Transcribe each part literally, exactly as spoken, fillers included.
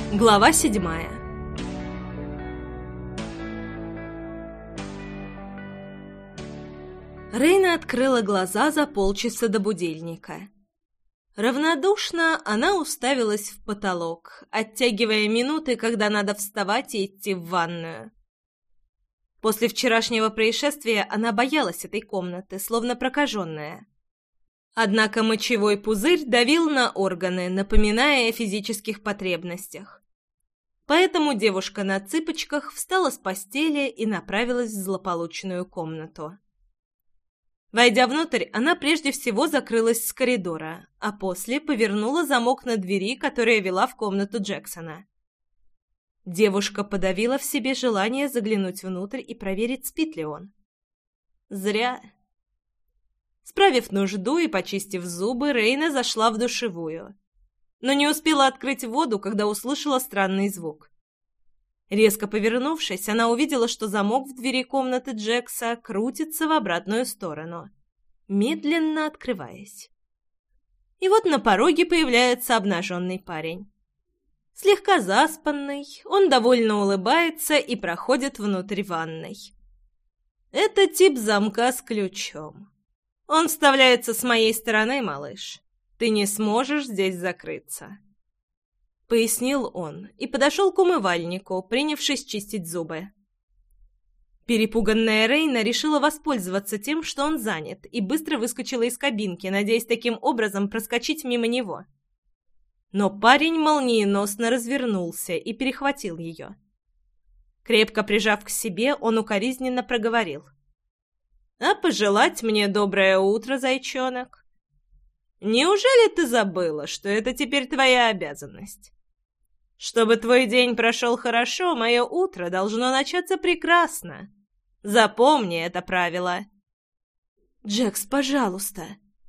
Глава седьмая. Рейна открыла глаза за полчаса до будильника. Равнодушно она уставилась в потолок, оттягивая минуты, когда надо вставать и идти в ванную. После вчерашнего происшествия она боялась этой комнаты, словно прокаженная. Однако мочевой пузырь давил на органы, напоминая о физических потребностях. Поэтому девушка на цыпочках встала с постели и направилась в злополучную комнату. Войдя внутрь, она прежде всего закрылась с коридора, а после повернула замок на двери, которая вела в комнату Джексона. Девушка подавила в себе желание заглянуть внутрь и проверить, спит ли он. Зря. Справив нужду и почистив зубы, Рейна зашла в душевую, но не успела открыть воду, когда услышала странный звук. Резко повернувшись, она увидела, что замок в двери комнаты Джекса крутится в обратную сторону, медленно открываясь. И вот на пороге появляется обнаженный парень. Слегка заспанный, он довольно улыбается и проходит внутрь ванной. Это тип замка с ключом. Он вставляется с моей стороны, малыш. Ты не сможешь здесь закрыться», — пояснил он и подошел к умывальнику, принявшись чистить зубы. Перепуганная Рейна решила воспользоваться тем, что он занят, и быстро выскочила из кабинки, надеясь таким образом проскочить мимо него. Но парень молниеносно развернулся и перехватил ее. Крепко прижав к себе, он укоризненно проговорил: «А пожелать мне доброе утро, зайчонок? Неужели ты забыла, что это теперь твоя обязанность? Чтобы твой день прошел хорошо, мое утро должно начаться прекрасно. Запомни это правило». «Джекс, пожалуйста».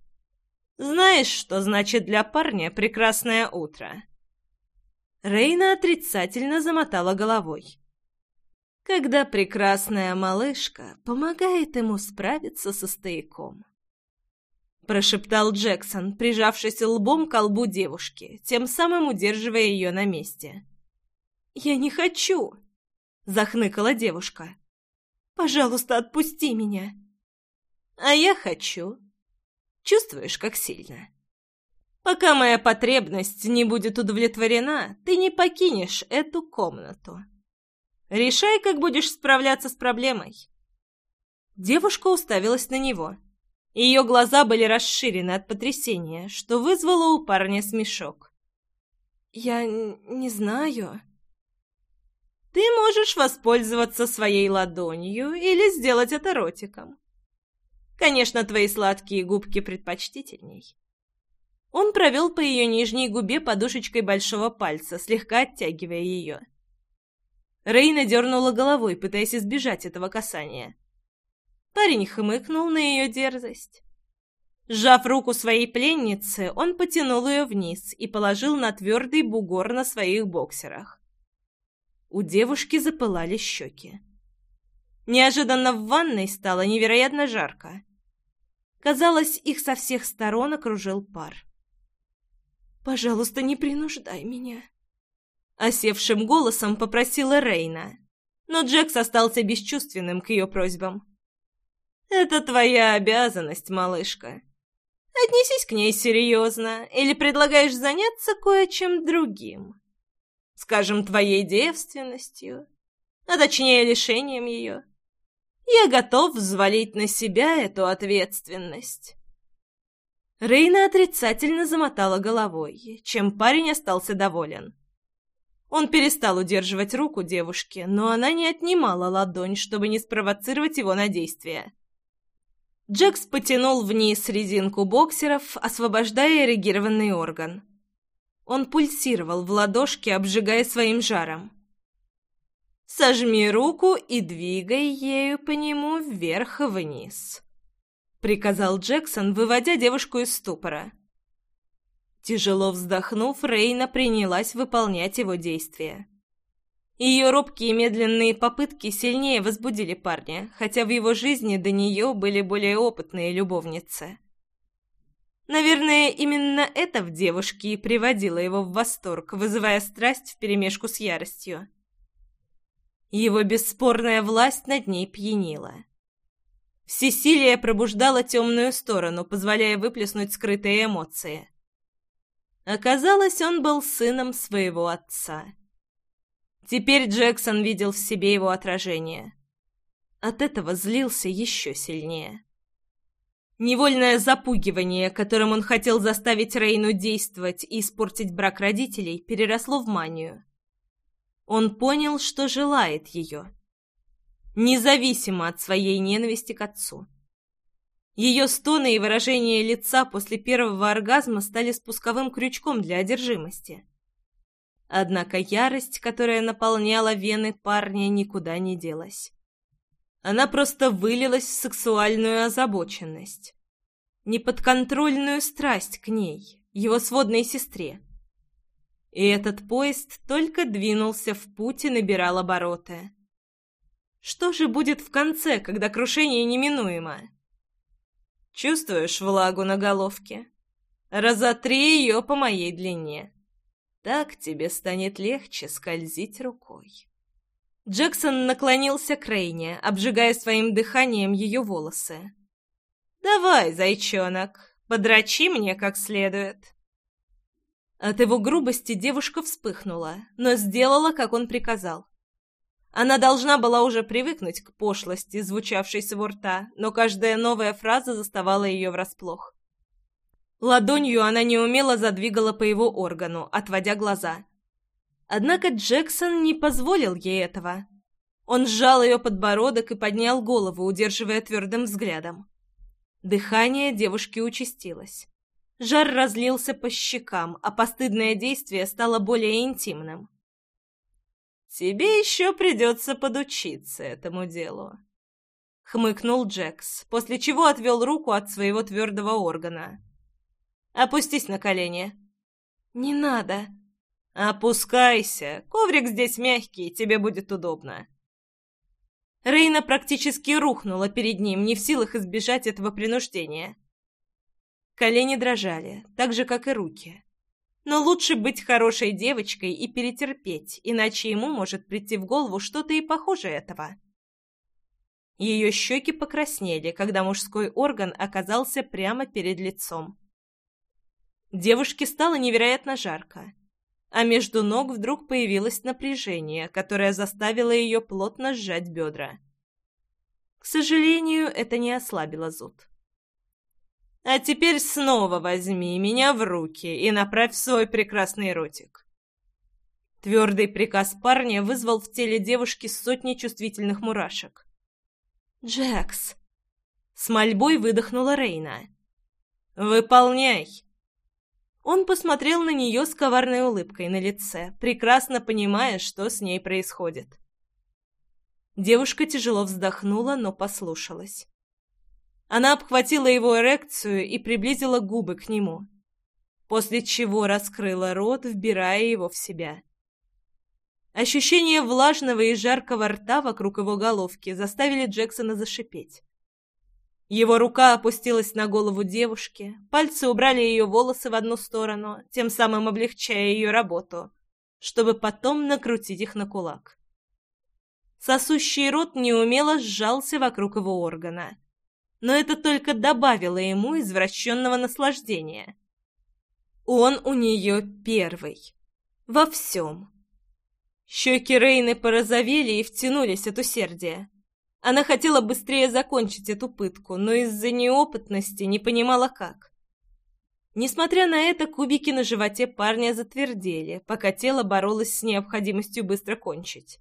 «Знаешь, что значит для парня прекрасное утро?» Рейна отрицательно замотала головой. «Когда прекрасная малышка помогает ему справиться со стояком», — прошептал Джексон, прижавшись лбом к лбу девушки, тем самым удерживая ее на месте. «Я не хочу!» — захныкала девушка. «Пожалуйста, отпусти меня!» «А я хочу!» Чувствуешь, как сильно? Пока моя потребность не будет удовлетворена, ты не покинешь эту комнату. Решай, как будешь справляться с проблемой». Девушка уставилась на него. Ее глаза были расширены от потрясения, что вызвало у парня смешок. «Я не знаю...» «Ты можешь воспользоваться своей ладонью или сделать это ротиком. Конечно, твои сладкие губки предпочтительней». Он провел по ее нижней губе подушечкой большого пальца, слегка оттягивая ее. Рейна дернула головой, пытаясь избежать этого касания. Парень хмыкнул на ее дерзость. Сжав руку своей пленницы, он потянул ее вниз и положил на твердый бугор на своих боксерах. У девушки запылали щеки. Неожиданно в ванной стало невероятно жарко. Казалось, их со всех сторон окружил пар. «Пожалуйста, не принуждай меня», — осевшим голосом попросила Рейна, но Джекс остался бесчувственным к ее просьбам. «Это твоя обязанность, малышка. Отнесись к ней серьезно, или предлагаешь заняться кое-чем другим. Скажем, твоей девственностью, а точнее лишением ее. Я готов взвалить на себя эту ответственность». Рейна отрицательно замотала головой, чем парень остался доволен. Он перестал удерживать руку девушки, но она не отнимала ладонь, чтобы не спровоцировать его на действие. Джекс потянул вниз резинку боксеров, освобождая эрегированный орган. Он пульсировал в ладошке, обжигая своим жаром. «Сожми руку и двигай ею по нему вверх-вниз», — приказал Джексон, выводя девушку из ступора. Тяжело вздохнув, Рейна принялась выполнять его действия. Ее робкие медленные попытки сильнее возбудили парня, хотя в его жизни до нее были более опытные любовницы. Наверное, именно это в девушке и приводило его в восторг, вызывая страсть вперемешку с яростью. Его бесспорная власть над ней пьянила. Всесилие пробуждало темную сторону, позволяя выплеснуть скрытые эмоции. Оказалось, он был сыном своего отца. Теперь Джексон видел в себе его отражение. От этого злился еще сильнее. Невольное запугивание, которым он хотел заставить Рейну действовать и испортить брак родителей, переросло в манию. Он понял, что желает ее, независимо от своей ненависти к отцу. Ее стоны и выражение лица после первого оргазма стали спусковым крючком для одержимости. Однако ярость, которая наполняла вены парня, никуда не делась. Она просто вылилась в сексуальную озабоченность, неподконтрольную страсть к ней, его сводной сестре. И этот поезд только двинулся в путь и набирал обороты. Что же будет в конце, когда крушение неминуемо? Чувствуешь влагу на головке? Разотри ее по моей длине. Так тебе станет легче скользить рукой. Джексон наклонился к Рейне, обжигая своим дыханием ее волосы. «Давай, зайчонок, подрачи мне как следует». От его грубости девушка вспыхнула, но сделала, как он приказал. Она должна была уже привыкнуть к пошлости, звучавшей с его рта, но каждая новая фраза заставала ее врасплох. Ладонью она неумело задвигала по его органу, отводя глаза. Однако Джексон не позволил ей этого. Он сжал ее подбородок и поднял голову, удерживая твердым взглядом. Дыхание девушки участилось. Жар разлился по щекам, а постыдное действие стало более интимным. «Тебе еще придется подучиться этому делу», — хмыкнул Джекс, после чего отвел руку от своего твердого органа. «Опустись на колени». «Не надо». «Опускайся. Коврик здесь мягкий, тебе будет удобно». Рейна практически рухнула перед ним, не в силах избежать этого принуждения. Колени дрожали, так же, как и руки. Но лучше быть хорошей девочкой и перетерпеть, иначе ему может прийти в голову что-то и похуже этого. Ее щеки покраснели, когда мужской орган оказался прямо перед лицом. Девушке стало невероятно жарко, а между ног вдруг появилось напряжение, которое заставило ее плотно сжать бедра. К сожалению, это не ослабило зуд. «А теперь снова возьми меня в руки и направь свой прекрасный ротик». Твердый приказ парня вызвал в теле девушки сотни чувствительных мурашек. «Джекс!» — с мольбой выдохнула Рейна. «Выполняй!» Он посмотрел на нее с коварной улыбкой на лице, прекрасно понимая, что с ней происходит. Девушка тяжело вздохнула, но послушалась. Она обхватила его эрекцию и приблизила губы к нему, после чего раскрыла рот, вбирая его в себя. Ощущение влажного и жаркого рта вокруг его головки заставили Джексона зашипеть. Его рука опустилась на голову девушки, пальцы убрали ее волосы в одну сторону, тем самым облегчая ее работу, чтобы потом накрутить их на кулак. Сосущий рот неумело сжался вокруг его органа, но это только добавило ему извращенного наслаждения. Он у нее первый. Во всем. Щеки Рейны порозовели и втянулись от усердия. Она хотела быстрее закончить эту пытку, но из-за неопытности не понимала, как. Несмотря на это, кубики на животе парня затвердели, пока тело боролось с необходимостью быстро кончить.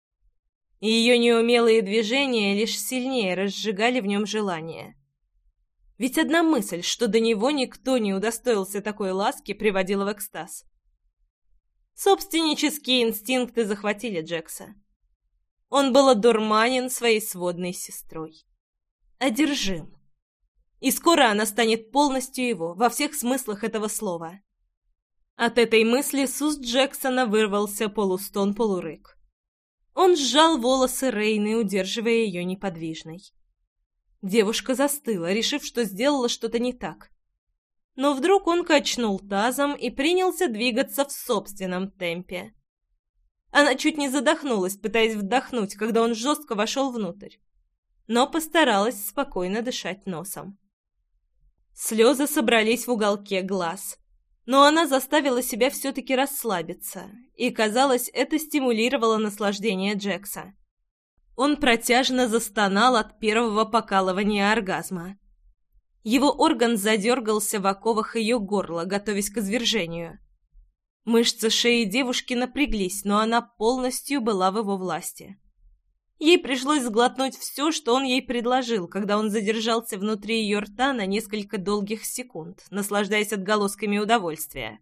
Ее неумелые движения лишь сильнее разжигали в нем желание. Ведь одна мысль, что до него никто не удостоился такой ласки, приводила в экстаз. Собственнические инстинкты захватили Джекса. Он был одурманен своей сводной сестрой. Одержим. И скоро она станет полностью его, во всех смыслах этого слова. От этой мысли с уст Джексона вырвался полустон-полурык. Он сжал волосы Рейны, удерживая ее неподвижной. Девушка застыла, решив, что сделала что-то не так. Но вдруг он качнул тазом и принялся двигаться в собственном темпе. Она чуть не задохнулась, пытаясь вдохнуть, когда он жестко вошел внутрь, но постаралась спокойно дышать носом. Слезы собрались в уголке глаз, но она заставила себя все-таки расслабиться, и, казалось, это стимулировало наслаждение Джекса. Он протяжно застонал от первого покалывания оргазма. Его орган задергался в оковах ее горла, готовясь к извержению. Мышцы шеи девушки напряглись, но она полностью была в его власти. Ей пришлось сглотнуть все, что он ей предложил, когда он задержался внутри ее рта на несколько долгих секунд, наслаждаясь отголосками удовольствия.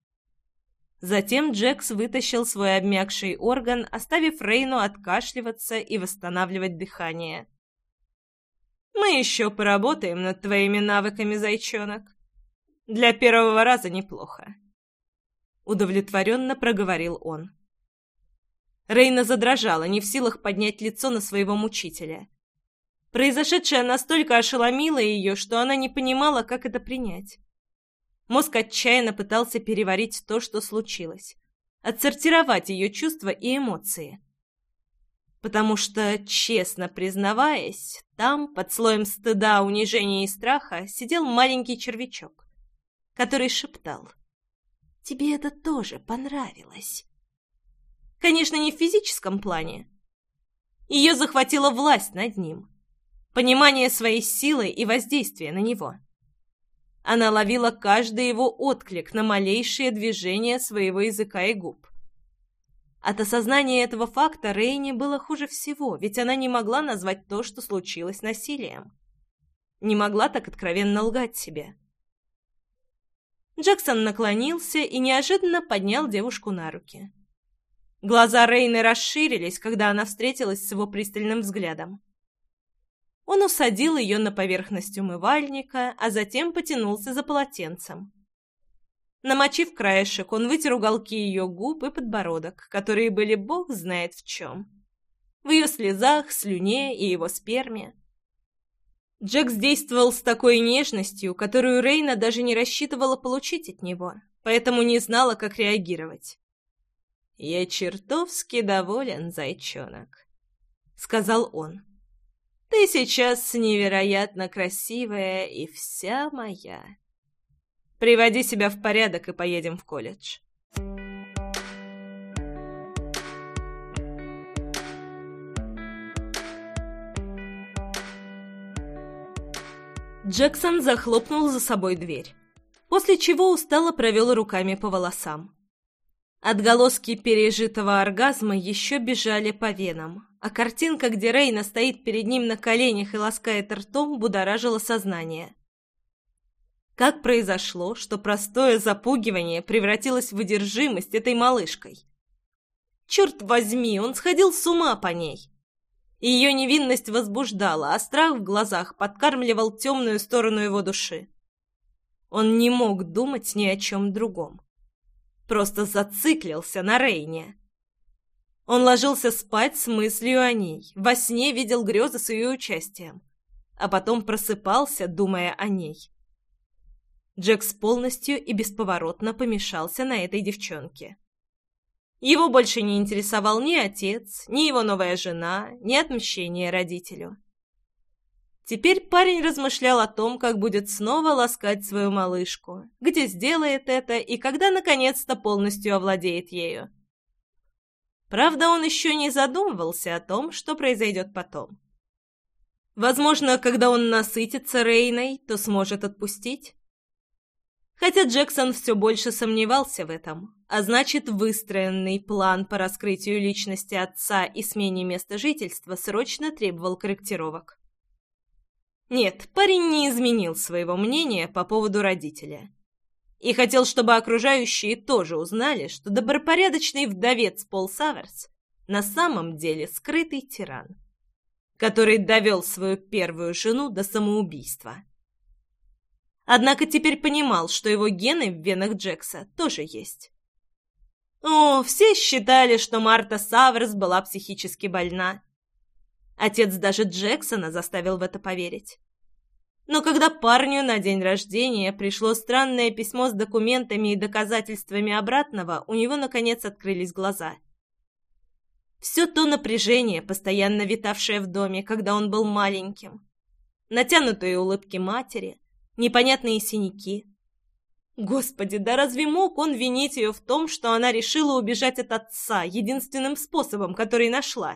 Затем Джекс вытащил свой обмякший орган, оставив Рейну откашливаться и восстанавливать дыхание. «Мы еще поработаем над твоими навыками, зайчонок. Для первого раза неплохо», — удовлетворенно проговорил он. Рейна задрожала, не в силах поднять лицо на своего мучителя. Произошедшее настолько ошеломило ее, что она не понимала, как это принять. Мозг отчаянно пытался переварить то, что случилось, отсортировать ее чувства и эмоции. Потому что, честно признаваясь, там, под слоем стыда, унижения и страха, сидел маленький червячок, который шептал: «Тебе это тоже понравилось». Конечно, не в физическом плане. Ее захватила власть над ним, понимание своей силы и воздействия на него. Она ловила каждый его отклик на малейшие движения своего языка и губ. От осознания этого факта Рейне было хуже всего, ведь она не могла назвать то, что случилось, насилием. Не могла так откровенно лгать себе. Джексон наклонился и неожиданно поднял девушку на руки. Глаза Рейны расширились, когда она встретилась с его пристальным взглядом. Он усадил ее на поверхность умывальника, а затем потянулся за полотенцем. Намочив краешек, он вытер уголки ее губ и подбородок, которые были бог знает в чем. В ее слезах, слюне и его сперме. Джекс действовал с такой нежностью, которую Рейна даже не рассчитывала получить от него, поэтому не знала, как реагировать. «Я чертовски доволен, зайчонок», — сказал он. «Ты сейчас невероятно красивая и вся моя. Приводи себя в порядок и поедем в колледж». Джексон захлопнул за собой дверь, после чего устало провел руками по волосам. Отголоски пережитого оргазма еще бежали по венам, а картинка, где Рейна стоит перед ним на коленях и ласкает ртом, будоражила сознание. Как произошло, что простое запугивание превратилось в одержимость этой малышкой? Черт возьми, он сходил с ума по ней. Ее невинность возбуждала, а страх в глазах подкармливал темную сторону его души. Он не мог думать ни о чем другом. Просто зациклился на Рейне. Он ложился спать с мыслью о ней, во сне видел грезы с ее участием, а потом просыпался, думая о ней. Джекс полностью и бесповоротно помешался на этой девчонке. Его больше не интересовал ни отец, ни его новая жена, ни отмщение родителю. Теперь парень размышлял о том, как будет снова ласкать свою малышку, где сделает это и когда наконец-то полностью овладеет ею. Правда, он еще не задумывался о том, что произойдет потом. Возможно, когда он насытится Рейной, то сможет отпустить. Хотя Джексон все больше сомневался в этом, а значит, выстроенный план по раскрытию личности отца и смене места жительства срочно требовал корректировок. Нет, парень не изменил своего мнения по поводу родителя. И хотел, чтобы окружающие тоже узнали, что добропорядочный вдовец Пол Саверс на самом деле скрытый тиран, который довел свою первую жену до самоубийства. Однако теперь понимал, что его гены в венах Джекса тоже есть. О, все считали, что Марта Саверс была психически больна. Отец даже Джексона заставил в это поверить. Но когда парню на день рождения пришло странное письмо с документами и доказательствами обратного, у него, наконец, открылись глаза. Все то напряжение, постоянно витавшее в доме, когда он был маленьким, натянутые улыбки матери, непонятные синяки. Господи, да разве мог он винить ее в том, что она решила убежать от отца единственным способом, который нашла?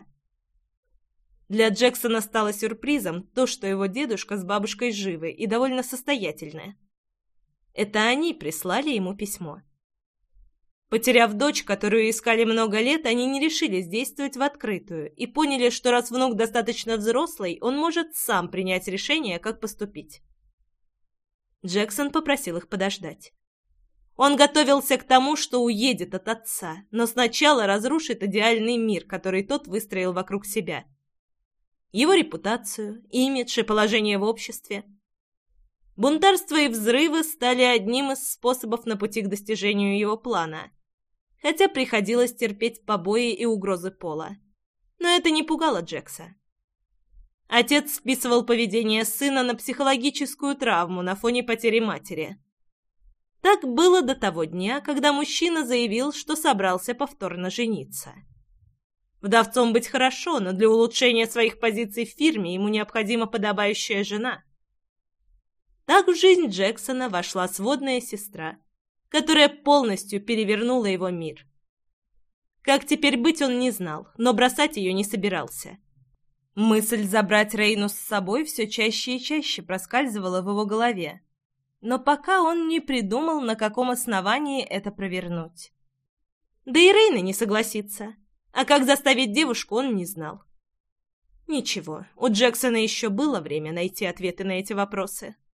Для Джексона стало сюрпризом то, что его дедушка с бабушкой живы и довольно состоятельны. Это они прислали ему письмо. Потеряв дочь, которую искали много лет, они не решились действовать в открытую и поняли, что раз внук достаточно взрослый, он может сам принять решение, как поступить. Джексон попросил их подождать. Он готовился к тому, что уедет от отца, но сначала разрушит идеальный мир, который тот выстроил вокруг себя. Его репутацию, имидж и положение в обществе. Бунтарство и взрывы стали одним из способов на пути к достижению его плана, хотя приходилось терпеть побои и угрозы Пола. Но это не пугало Джекса. Отец списывал поведение сына на психологическую травму на фоне потери матери. Так было до того дня, когда мужчина заявил, что собрался повторно жениться. Вдовцом быть хорошо, но для улучшения своих позиций в фирме ему необходима подобающая жена. Так в жизнь Джексона вошла сводная сестра, которая полностью перевернула его мир. Как теперь быть, он не знал, но бросать ее не собирался. Мысль забрать Рейну с собой все чаще и чаще проскальзывала в его голове, но пока он не придумал, на каком основании это провернуть. Да и Рейна не согласится, а как заставить девушку, он не знал. Ничего, у Джексона еще было время найти ответы на эти вопросы.